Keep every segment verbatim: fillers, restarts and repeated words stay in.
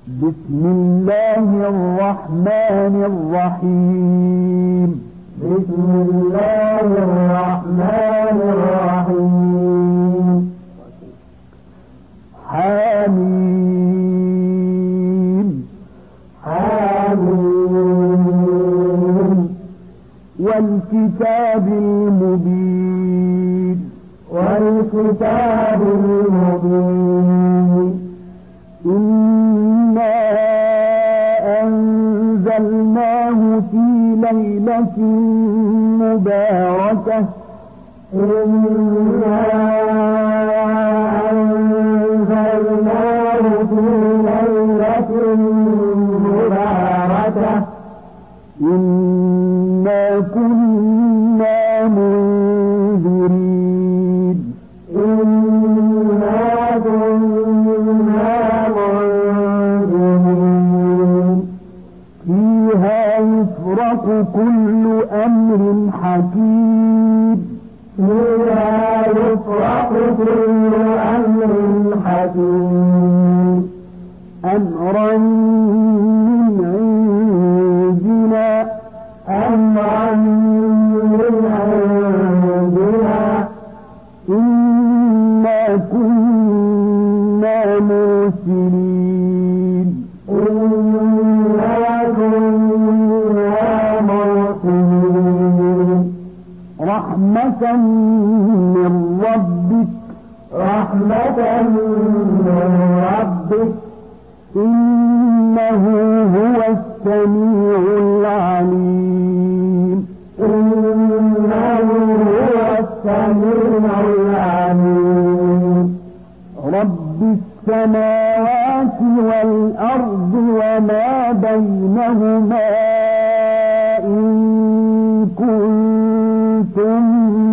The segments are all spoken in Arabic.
بسم الله الرحمن الرحيم. بسم الله الرحمن الرحيم. حميم حميم والكتاب المبين والكتاب المبين إنا أنزلناه في ليلة مباركة إنا أنزلناه في ليلة مباركة إنا كنا منذرين إنا كنا منذرين فيها يفرق كل أمر حكيم فيها يفرق كل أمر حكيم أمرا من عندنا أمرا من عندنا إنا كنا مرسلين إنا كنا مرسلين رحمة من ربك رحمة من ربك إنه هو السميع العليم إنه هو السميع العليم رب السماوات والأرض وما بينهما إن كنتم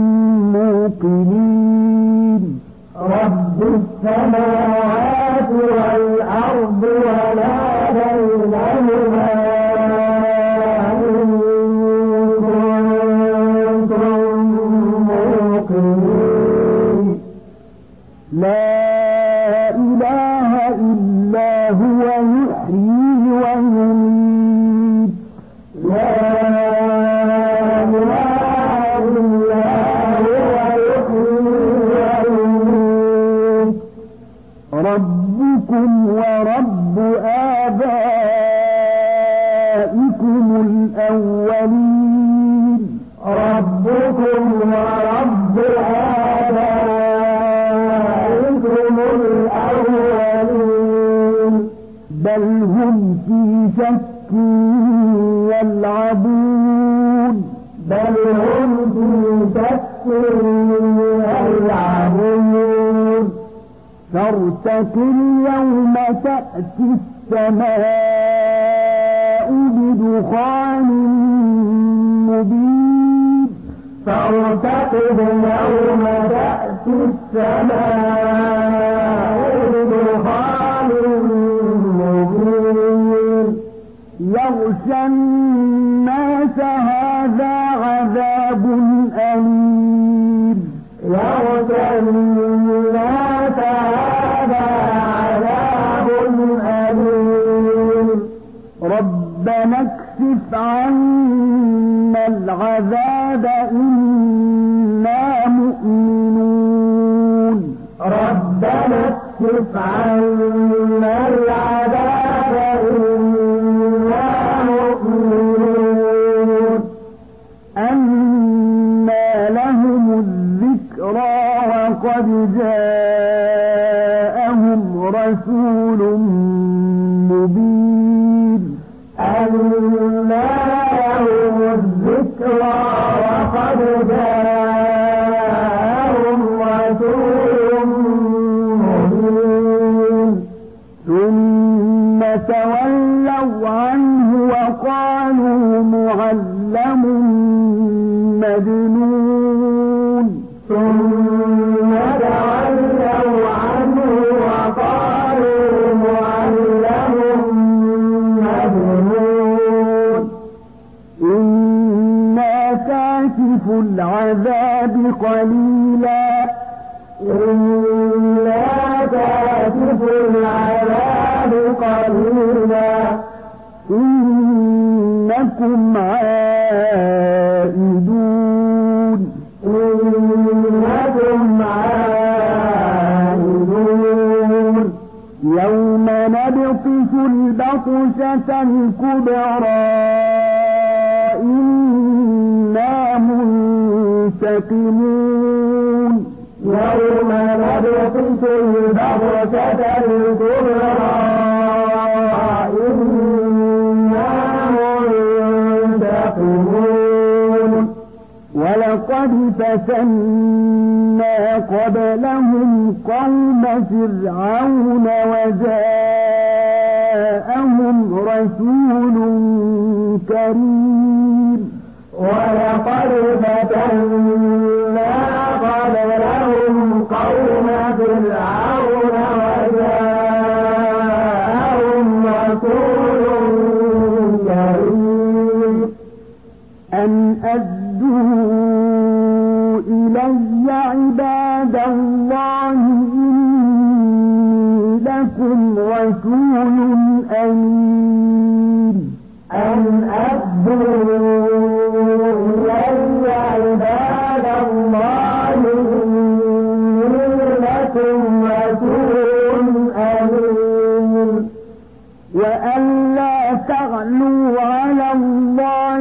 موقنين رب السماوات والأرض وما بينهما إن كنتم موقنين لا إله إلا هو يحيي ويميت لا إله إلا هو يحيي ويميت ربكم ورب آبائكم الأولين ربكم ورب آبائكم الأولين بل هم في شك يلعبون بل هم في شك يلعبون فارتقب يوم تأتي السماء بدخان مبين فارتقب يوم تأتي السماء بدخان مبين يغشى الناس هذا عذاب أليم يغشى الناس هذا عذاب أليم ربنا اكشف عنا العذاب إنا مؤمنون ربنا اكشف عنا العذاب إنا مؤمنون أنى لهم الذكرى وقد جاءهم رسول مبين أنى لهم الذكرى وقد جاءهم رسول مبين ثم تولوا عنه وقالوا معلم مجنون ثم تولوا عنه وقالوا معلم مجنون إنا كاشف العذاب قليلا إنا كاشف العذاب قليلا قليلا إنكم عائدون إنكم عائدون يوم نبطش البطشة الكبرى إنا منتقمون يوم نبطش البطشة الكبرى إنا منتقمون ولقد فتنا قبلهم قوم فرعون وجاءهم رسول كريم ولقد فتنا قبلهم قوم فرعون وجاءهم رسول كريم أن أدوا إلي عباد الله إني لكم رسول أمين أن أدوا إلي عباد الله إني لكم رسول أمين وأن لا تغلوا على الله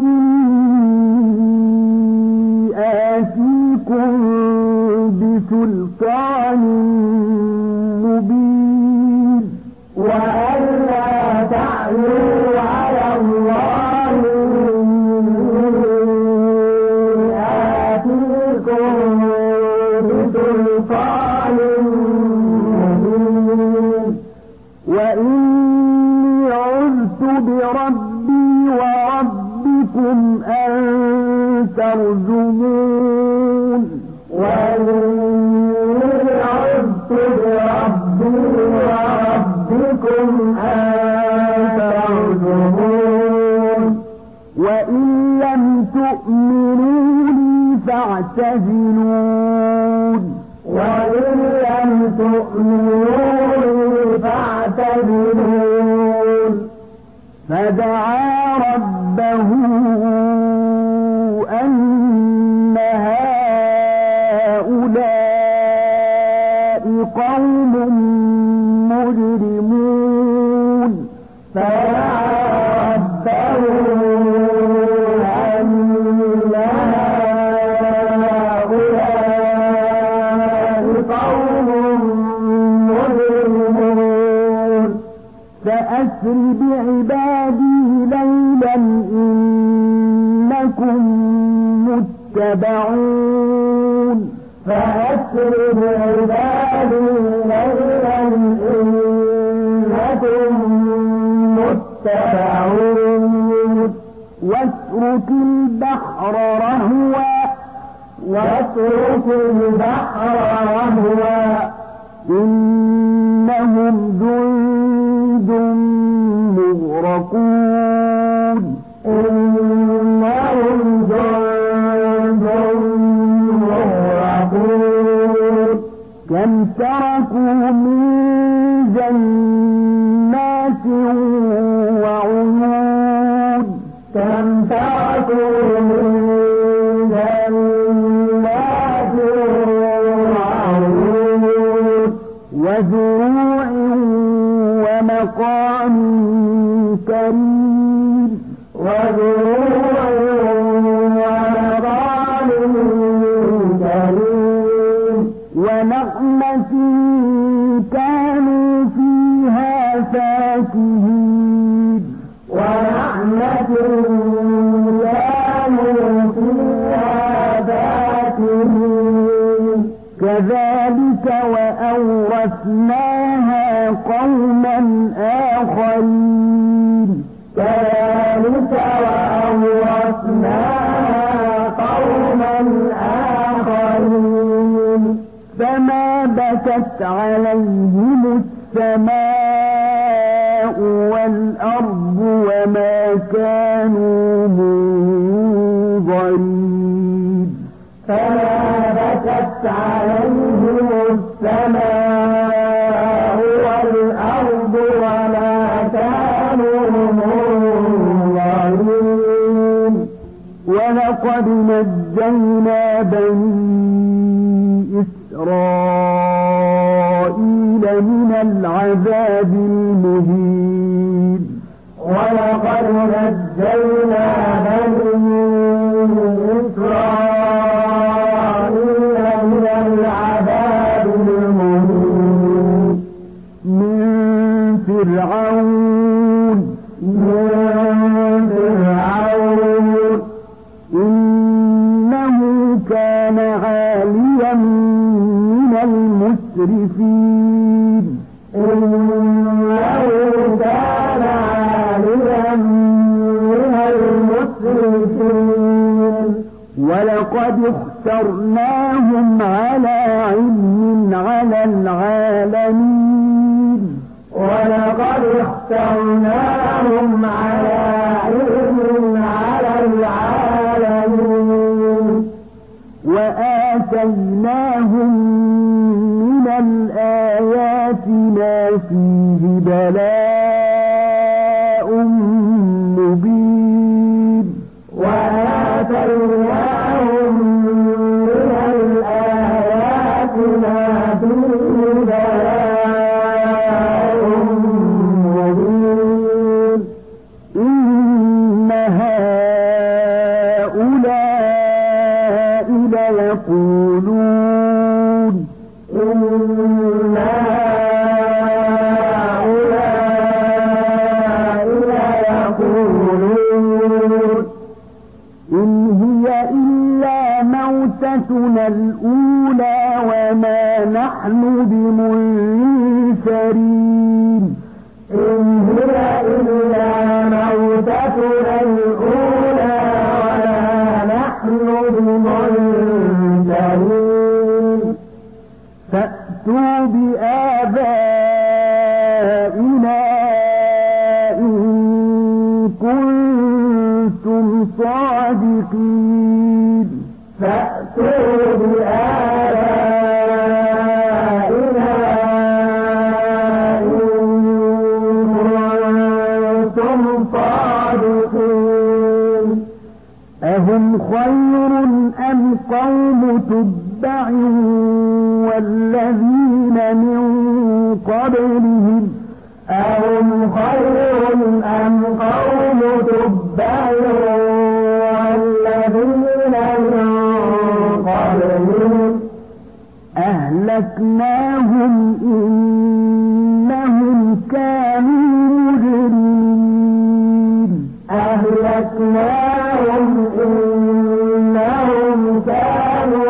إني آتيكم بسلطان مبين وأن لا تعلوا على الله إني آتيكم بسلطان مبين وإني عذت بربي وربكم أن ترجمون وإني عذت بربي وربكم أن ترجمون وإن لم تؤمنوا لي فاعتزلون وإن لم تؤمنوا لي فاعتزلون فدعا ربه أن هؤلاء قوم مجرمون فدعا ربه أن هؤلاء قوم مجرمون فأسر بعبادي ليلا إنكم متبعون فأسر بعبادي ليلا إنكم متبعون واترك البحر رهوا واترك البحر رهوا إنهم جند مغرقون إنهم جند مغرقون كم تركوا من جنات وعيون كم تركوا من جنات وعيون وزروع ومقام كريم وزروع ومقام كريم ونعمة كانوا فيها فاكهين ونعمة كانوا فيها فاكهين كذلك وأورثناها قوما آخرين كذلك وأورثناها قوما آخرين فما بكت عليهم السماء والأرض وما كانوا منظرين فما بكت عليهم السماء والأرض وما نجينا بني إسرائيل من العذاب المهين ولقد نجينا بني إسرائيل من العذاب المهين من فرعون من فرعون إنه كان عاليا من المسرفين إنه كان عاليا من المسرفين ولقد اخترناهم على علم على العالمين ولقد اخترناهم على علم على العالمين وآتيناهم من الآيات ما فيه بلاء مبين وآتيناهم من الآيات ما فيه بلاء مبين إن هؤلاء ليقولون إن هؤلاء ليقولون إن هي إلا موتتنا الأولى وما نحن بمنشرين إن هي إلا موتتنا الأولى وما نحن بمنشرين فأتوا بآبائنا إن كنتم صادقين فأتوا بآبائنا إن كنتم صادقين أهم خير أم قوم تبع والذين من قبلهم أهم خير أم قوم تبع والذين من قبلهم أهلكناهم إنهم كانوا مجرمين أهلكناهم إنهم كانوا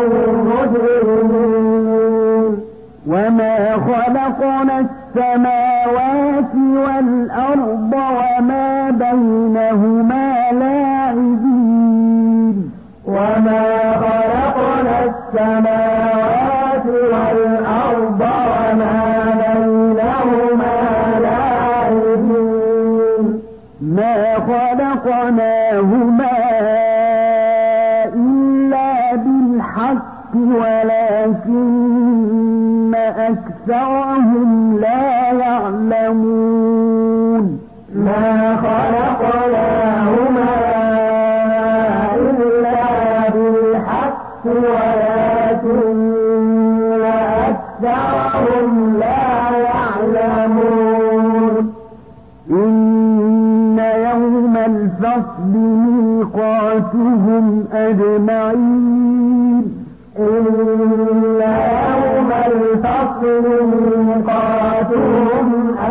مجرمين وما خلقنا السماوات والأرض وما بينهما لاعبين وما خلقنا السماوات والأرض وما بينهما لاعبين ما خلقناهما إلا بالحق ولكن أكثرهم لا يعلمون ما خلقناهما إلا بالحق ولكن أكثرهم لا يعلمون إن يوم الفصل ميقاتهم أجمعين إن يوم الفصل ميقاتهم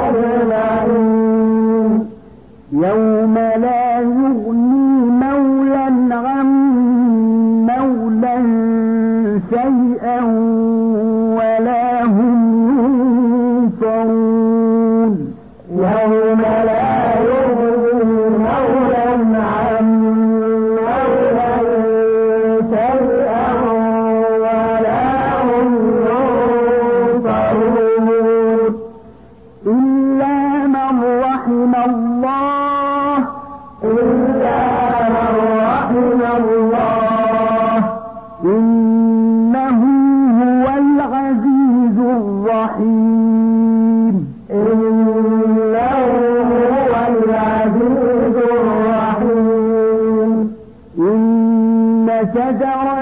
أجمعين يوم لا يغني مولا عن مولا شيئا ولا هم ينصرون يوم لا يغني مولا عن مولا شيئا ولا هم ينصرون إلا من رحم الله إلا من رحم الله إنه هو العزيز الرحيم إنه هو العزيز الرحيم إن شجرة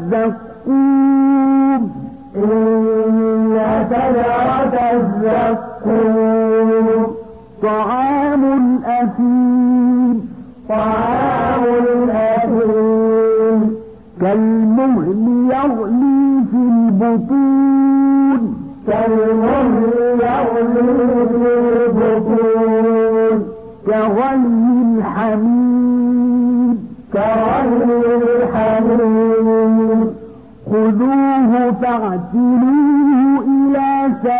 الزقوم إن شجرة الزقوم طعام الأثيم طعام الأثيم كالمهل يغلي في البطون كالمهل يغلي في البطون كغلي الحميم كغلي الحميم خذوه فاعتلوه إلى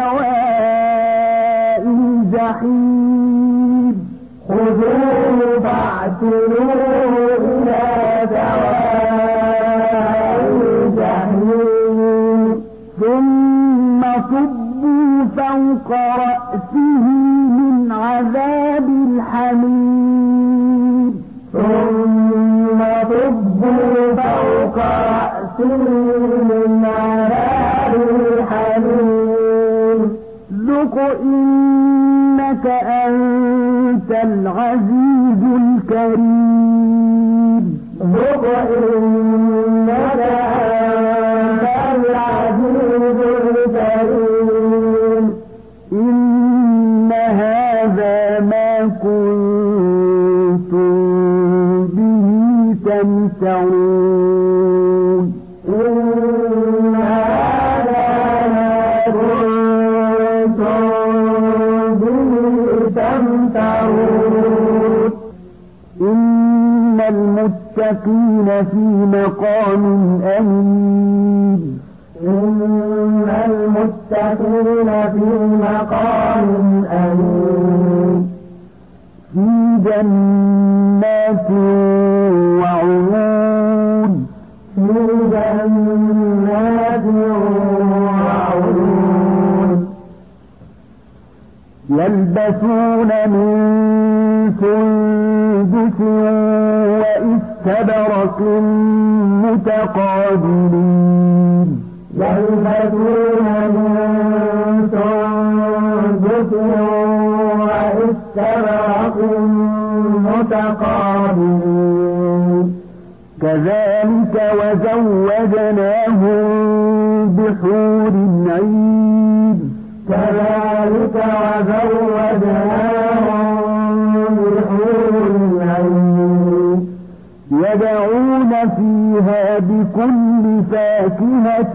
سواء الجحيم خذوه فاعتلوه إلى سواء الجحيم ثم صبوا فوق رأسه من عذاب الحميم ثم صبوا فوق رأسه من عذاب الحميم ذق إنك أنت العزيز الكريم ذق إنك أنت العزيز الكريم إن هذا ما كنتم به تمترون إن هذا ما كنتم به تمترون إن المتقين في مقام أمين إن المتقين في مقام أمين في جنات وعيون في جنات وعيون يلبسون من سندس وإستبرق متقابلين يلبسون من سندس وإستبرق متقابلين كذلك وزوجناهم بحور عين كذلك وزوجناهم بحور عين يدعون فيها بكل فاكهة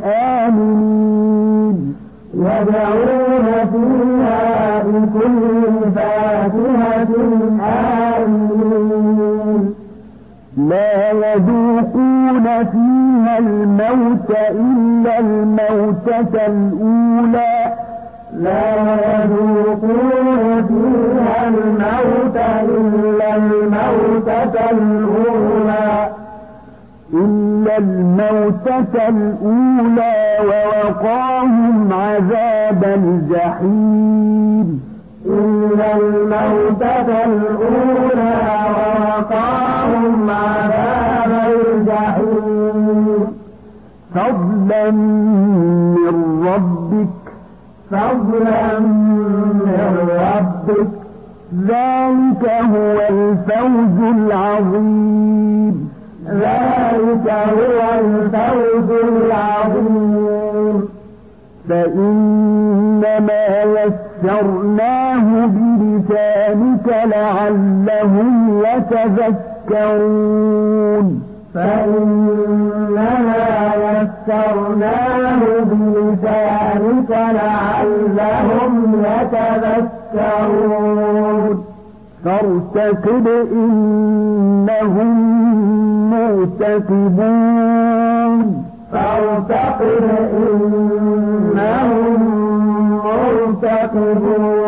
آمنين يدعون فيها بكل فاكهة آمنين لا يذوقون فيها الموت إلا الموتة الأولى لا يذوقون فيها الموت إلا الموتة الأولى إلا الموتة الأولى ووقاهم عذاب الجحيم إلا الموتة الأولى ووقاهم عذاب الجحيم فضلا من ربك فضلا من ربك ذلك هو الفوز العظيم ذلك هو الفوز العظيم فإنما يسرناه بلسانك لعلهم يتذكرون فإنما يسرناه بلسانك لعلهم يتذكرون فارتقب إنهم مرتقبون فارتقب إنهم مرتقبون